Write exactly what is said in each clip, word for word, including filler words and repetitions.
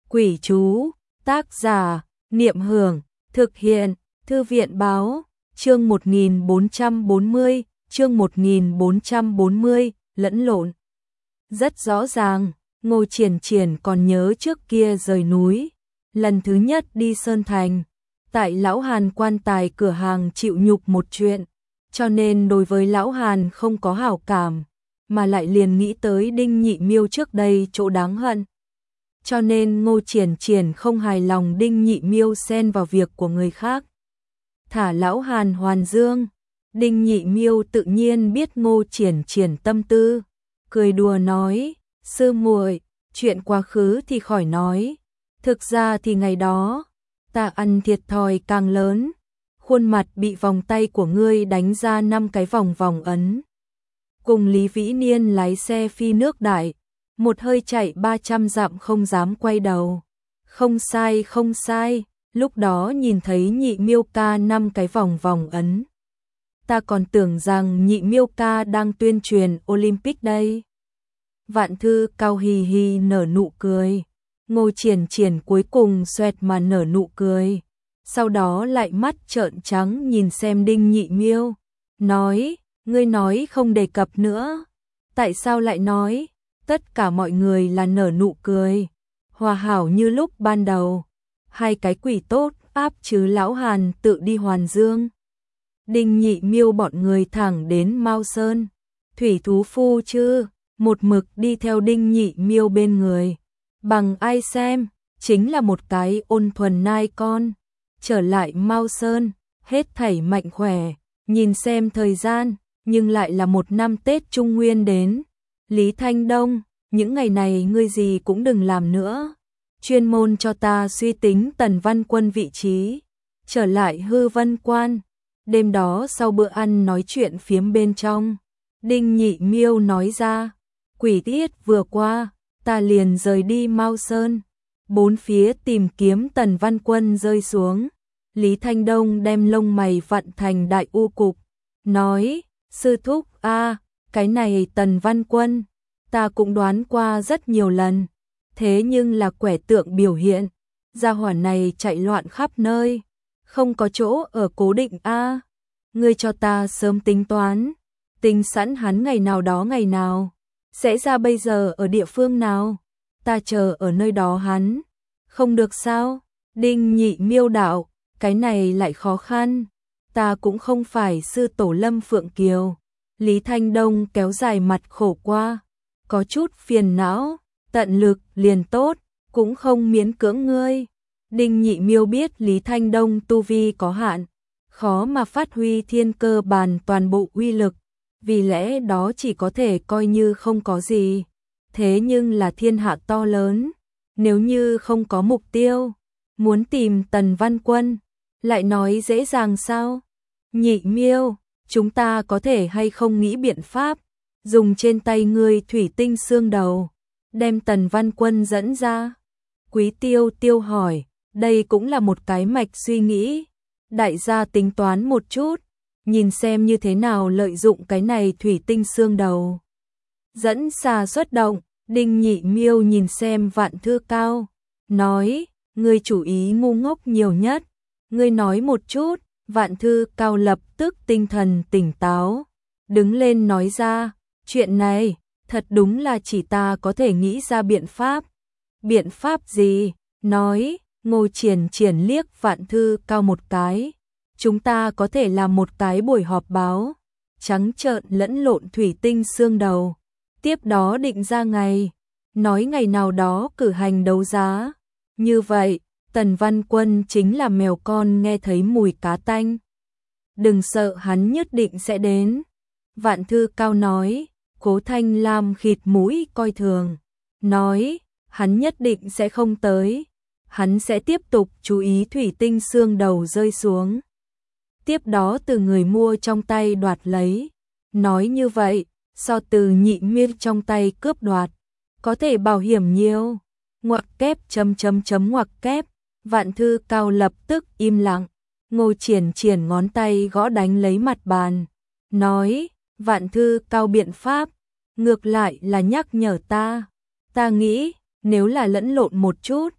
Quỷ chú, tác giả, Niệm Hưởng, thực hiện, Thư viện báo, chương một nghìn bốn trăm bốn mươi, chương một nghìn bốn trăm bốn mươi, lẫn lộn. Rất rõ ràng, Ngô Triển Triển còn nhớ trước kia rời núi, lần thứ nhất đi Sơn Thành, tại Lão Hàn quan tài cửa hàng chịu nhục một chuyện, cho nên đối với Lão Hàn không có hảo cảm, mà lại liền nghĩ tới Đinh Nhị Miêu trước đây chỗ đáng hận. Cho nên Ngô Triển Triển không hài lòng Đinh Nhị Miêu xen vào việc của người khác. Thả Lão Hàn hoàn dương, Đinh Nhị Miêu tự nhiên biết Ngô Triển Triển tâm tư, cười đùa nói, sư muội, chuyện quá khứ thì khỏi nói, thực ra thì ngày đó, ta ăn thiệt thòi càng lớn, khuôn mặt bị vòng tay của ngươi đánh ra năm cái vòng vòng ấn. Cùng Lý Vĩ Niên lái xe phi nước đại, một hơi chạy ba trăm dặm không dám quay đầu. Không sai không sai, lúc đó nhìn thấy Nhị Miêu ca năm cái vòng vòng ấn. Ta còn tưởng rằng Nhị Miêu ca đang tuyên truyền Olympic đây. Vạn Thư Cao hì hì nở nụ cười. Ngô Triển Triển cuối cùng xoẹt mà nở nụ cười. Sau đó lại mắt trợn trắng nhìn xem Đinh Nhị Miêu. Nói, ngươi nói không đề cập nữa. Tại sao lại nói? Tất cả mọi người là nở nụ cười. Hòa hảo như lúc ban đầu. Hai cái quỷ tốt áp chứ Lão Hàn tự đi Hoàn Dương. Đinh Nhị Miêu bọn người thẳng đến Mao Sơn. Thủy thú phu chứ, một mực đi theo Đinh Nhị Miêu bên người. Bằng ai xem, chính là một cái ôn thuần nai con. Trở lại Mao Sơn, hết thảy mạnh khỏe, nhìn xem thời gian, nhưng lại là một năm Tết Trung Nguyên đến. Lý Thanh Đông, những ngày này ngươi gì cũng đừng làm nữa. Chuyên môn cho ta suy tính Tần Văn Quân vị trí. Trở lại Hư Vân Quan. Đêm đó sau bữa ăn nói chuyện phiếm bên trong. Đinh Nhị Miêu nói ra, quỷ tiết vừa qua, ta liền rời đi Mao Sơn. Bốn phía tìm kiếm Tần Văn Quân rơi xuống. Lý Thanh Đông đem lông mày vặn thành đại u cục. Nói, sư thúc a, cái này Tần Văn Quân, ta cũng đoán qua rất nhiều lần. Thế nhưng là quẻ tượng biểu hiện, gia hỏa này chạy loạn khắp nơi, không có chỗ ở cố định a. Ngươi cho ta sớm tính toán, tính sẵn hắn ngày nào đó ngày nào, sẽ ra bây giờ ở địa phương nào, ta chờ ở nơi đó hắn. Không được sao? Đinh Nhị Miêu đạo, cái này lại khó khăn, ta cũng không phải sư tổ Lâm Phượng Kiều. Lý Thanh Đông kéo dài mặt khổ qua, có chút phiền não, tận lực liền tốt, cũng không miễn cưỡng ngươi. Đinh Nhị Miêu biết Lý Thanh Đông tu vi có hạn, khó mà phát huy thiên cơ bàn toàn bộ uy lực, vì lẽ đó chỉ có thể coi như không có gì. Thế nhưng là thiên hạ to lớn, nếu như không có mục tiêu, muốn tìm Tần Văn Quân, lại nói dễ dàng sao? Nhị Miêu, chúng ta có thể hay không nghĩ biện pháp, dùng trên tay ngươi thủy tinh xương đầu, đem Tần Văn Quân dẫn ra? Quý Tiêu Tiêu hỏi, đây cũng là một cái mạch suy nghĩ. Đại gia tính toán một chút, nhìn xem như thế nào lợi dụng cái này thủy tinh xương đầu. Dẫn xà xuất động, Đinh Nhị Miêu nhìn xem Vạn Thư Cao, nói, ngươi chủ ý ngu ngốc nhiều nhất, ngươi nói một chút. Vạn Thư Cao lập tức tinh thần tỉnh táo, đứng lên nói ra, chuyện này, thật đúng là chỉ ta có thể nghĩ ra biện pháp. Biện pháp gì? Nói, Ngô Triển Triển liếc Vạn Thư Cao một cái, chúng ta có thể làm một cái buổi họp báo, trắng trợn lẫn lộn thủy tinh xương đầu, tiếp đó định ra ngày, nói ngày nào đó cử hành đấu giá. Như vậy, Tần Văn Quân chính là mèo con nghe thấy mùi cá tanh. Đừng sợ, hắn nhất định sẽ đến. Vạn Thư Cao nói. Cố Thanh Lam khịt mũi coi thường, nói, hắn nhất định sẽ không tới, hắn sẽ tiếp tục chú ý thủy tinh xương đầu rơi xuống, tiếp đó từ người mua trong tay đoạt lấy. Nói như vậy, so từ Nhị Miêu trong tay cướp đoạt, có thể bảo hiểm nhiều. Ngoặc kép chấm chấm chấm ngoặc kép. Vạn Thư Cao lập tức im lặng. Ngô Triển Triển ngón tay gõ đánh lấy mặt bàn, nói, Vạn Thư Cao biện pháp, ngược lại là nhắc nhở ta. Ta nghĩ, nếu là lẫn lộn một chút,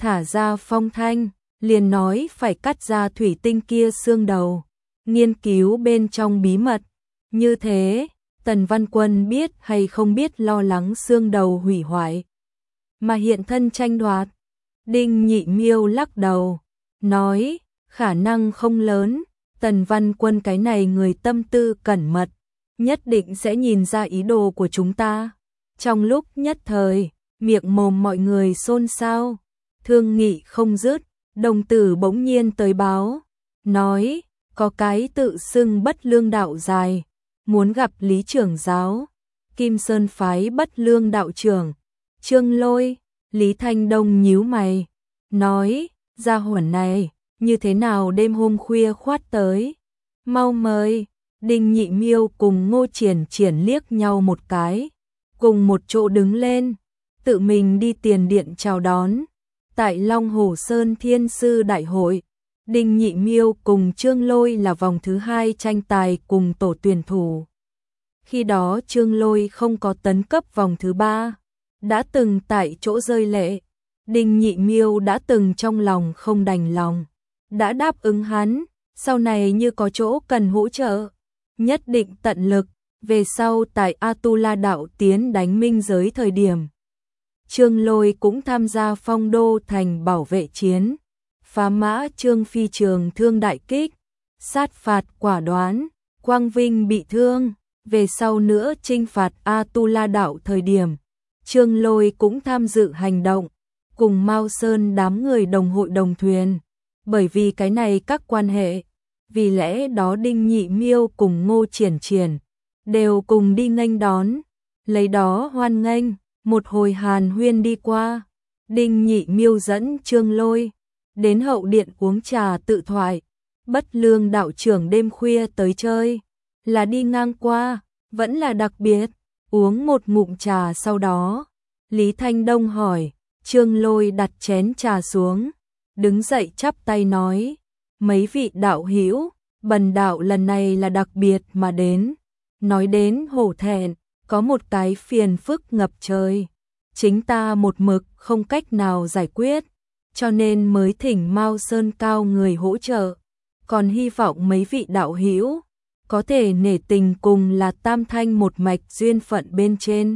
thả ra phong thanh, liền nói phải cắt ra thủy tinh kia xương đầu, nghiên cứu bên trong bí mật. Như thế, Tần Văn Quân biết hay không biết lo lắng xương đầu hủy hoại, mà hiện thân tranh đoạt. Đinh Nhị Miêu lắc đầu, nói, khả năng không lớn, Tần Văn Quân cái này người tâm tư cẩn mật, nhất định sẽ nhìn ra ý đồ của chúng ta. Trong lúc nhất thời, miệng mồm mọi người xôn xao, thương nghị không dứt. Đồng tử bỗng nhiên tới báo, nói, có cái tự xưng Bất Lương đạo dài, muốn gặp Lý trưởng giáo. Kim Sơn phái Bất Lương đạo trưởng, Trương Lôi. Lý Thanh Đông nhíu mày, nói, gia hỏa này, như thế nào đêm hôm khuya khoát tới, mau mời. Đinh Nhị Miêu cùng Ngô Triển Triển liếc nhau một cái, cùng một chỗ đứng lên, tự mình đi tiền điện chào đón. Tại Long Hồ Sơn Thiên Sư Đại hội, Đinh Nhị Miêu cùng Trương Lôi là vòng thứ hai tranh tài cùng tổ tuyển thủ. Khi đó Trương Lôi không có tấn cấp vòng thứ ba, đã từng tại chỗ rơi lệ. Đinh Nhị Miêu đã từng trong lòng không đành lòng, đã đáp ứng hắn, sau này như có chỗ cần hỗ trợ, nhất định tận lực. Về sau tại Atula đạo tiến đánh minh giới thời điểm, Trương Lôi cũng tham gia Phong Đô thành bảo vệ chiến, phá mã Trương Phi trường thương đại kích, sát phạt quả đoán, Quang Vinh bị thương. Về sau nữa chinh phạt Atula đạo thời điểm, Trương Lôi cũng tham dự hành động, cùng Mao Sơn đám người đồng hội đồng thuyền. Bởi vì cái này các quan hệ, vì lẽ đó Đinh Nhị Miêu cùng Ngô Triển Triển đều cùng đi nghênh đón, lấy đó hoan nghênh. Một hồi hàn huyên đi qua, Đinh Nhị Miêu dẫn Trương Lôi đến hậu điện uống trà tự thoại. Bất Lương đạo trưởng đêm khuya tới chơi, là đi ngang qua, vẫn là đặc biệt. Uống một ngụm trà sau đó, Lý Thanh Đông hỏi, Trương Lôi đặt chén trà xuống, đứng dậy chắp tay nói, mấy vị đạo hữu, bần đạo lần này là đặc biệt mà đến. Nói đến hổ thẹn, có một cái phiền phức ngập trời, chính ta một mực không cách nào giải quyết, cho nên mới thỉnh Mao Sơn cao người hỗ trợ, còn hy vọng mấy vị đạo hữu có thể nể tình cùng là Tam Thanh một mạch duyên phận bên trên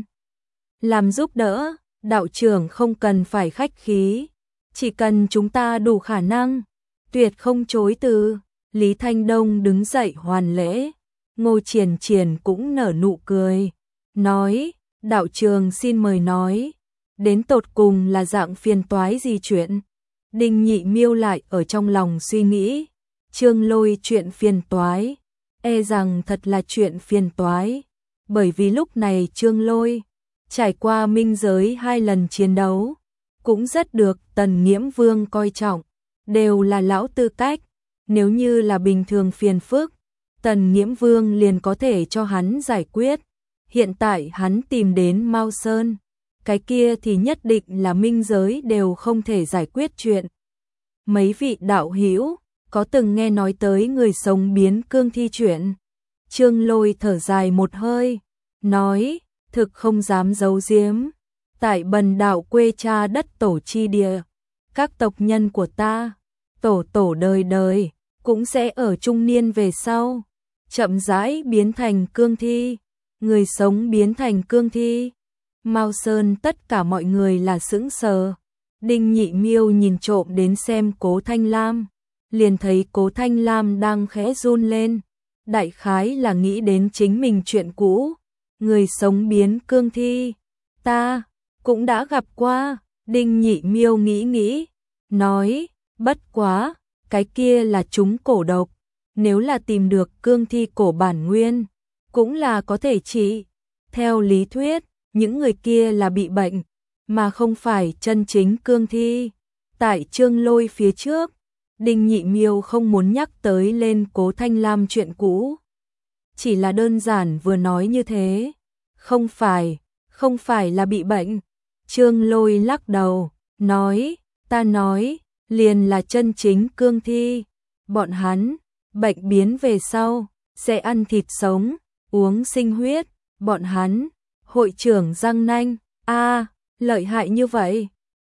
làm giúp đỡ. Đạo trưởng không cần phải khách khí, chỉ cần chúng ta đủ khả năng, tuyệt không chối từ. Lý Thanh Đông đứng dậy hoàn lễ, Ngô Triển Triển cũng nở nụ cười, nói, đạo trường xin mời nói, đến tột cùng là dạng phiền toái gì chuyện. Đinh Nhị Miêu lại ở trong lòng suy nghĩ, Trương Lôi chuyện phiền toái, e rằng thật là chuyện phiền toái, bởi vì lúc này Trương Lôi trải qua minh giới hai lần chiến đấu, cũng rất được Tần Nghiễm Vương coi trọng, đều là lão tư cách, nếu như là bình thường phiền phức, Tần Nghiễm Vương liền có thể cho hắn giải quyết. Hiện tại hắn tìm đến Mao Sơn, cái kia thì nhất định là minh giới đều không thể giải quyết chuyện. Mấy vị đạo hữu có từng nghe nói tới người sống biến cương thi chuyện? Trương Lôi thở dài một hơi, nói, thực không dám giấu giếm, tại bần đạo quê cha đất tổ chi địa, các tộc nhân của ta, tổ tổ đời đời, cũng sẽ ở trung niên về sau, chậm rãi biến thành cương thi. Người sống biến thành cương thi. Mao Sơn tất cả mọi người là sững sờ. Đinh Nhị Miêu nhìn trộm đến xem Cố Thanh Lam, liền thấy Cố Thanh Lam đang khẽ run lên, đại khái là nghĩ đến chính mình chuyện cũ. Người sống biến cương thi, ta cũng đã gặp qua. Đinh Nhị Miêu nghĩ nghĩ, nói, bất quá, cái kia là chúng cổ độc, nếu là tìm được cương thi cổ bản nguyên, cũng là có thể trị. Theo lý thuyết, những người kia là bị bệnh, mà không phải chân chính cương thi. Tại Trương Lôi phía trước, Đinh Nhị Miêu không muốn nhắc tới lên Cố Thanh Lam chuyện cũ, chỉ là đơn giản vừa nói như thế. Không phải, không phải là bị bệnh. Trương Lôi lắc đầu, nói, ta nói, liền là chân chính cương thi. Bọn hắn, bệnh biến về sau, sẽ ăn thịt sống, uống sinh huyết. Bọn hắn, hội trưởng răng nanh, a lợi hại như vậy.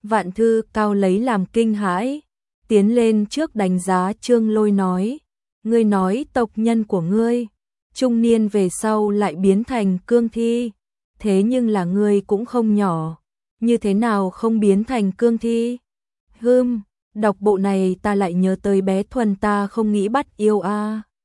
Vạn Thư Cao lấy làm kinh hãi, tiến lên trước đánh giá Trương Lôi nói, ngươi nói tộc nhân của ngươi, trung niên về sau lại biến thành cương thi, thế nhưng là ngươi cũng không nhỏ, như thế nào không biến thành cương thi? Hừm, đọc bộ này ta lại nhớ tới bé Thuần ta không nghĩ bắt yêu a.